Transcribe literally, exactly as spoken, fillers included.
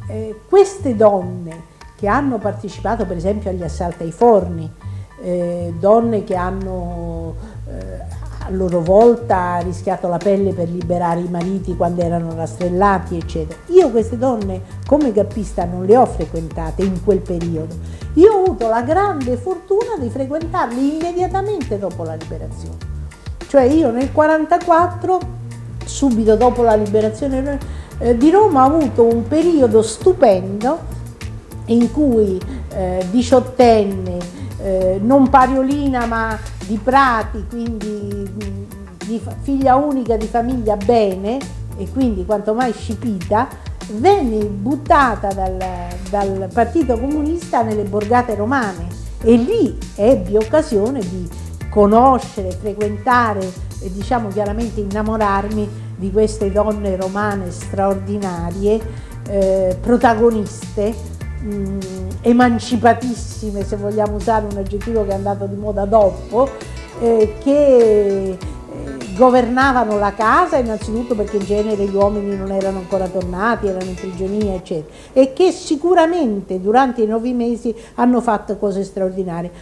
eh, queste donne che hanno partecipato per esempio agli assalti ai forni, eh, donne che hanno eh, a loro volta rischiato la pelle per liberare i mariti quando erano rastrellati, eccetera. Io queste donne come gappista non le ho frequentate in quel periodo, io ho avuto la grande fortuna di frequentarle immediatamente dopo la liberazione, cioè io nel quarantaquattro, subito dopo la liberazione eh, di Roma, ho avuto un periodo stupendo in cui eh, diciottenne, eh, non pariolina ma di Prati, quindi di figlia unica di famiglia bene e quindi quanto mai scipita, venne buttata dal, dal Partito Comunista nelle borgate romane e lì ebbi occasione di conoscere, frequentare e diciamo chiaramente innamorarmi di queste donne romane straordinarie, eh, protagoniste, mh, emancipatissime, se vogliamo usare un aggettivo che è andato di moda dopo, eh, che eh, governavano la casa innanzitutto perché in genere gli uomini non erano ancora tornati, erano in prigionia eccetera, e che sicuramente durante i nove mesi hanno fatto cose straordinarie.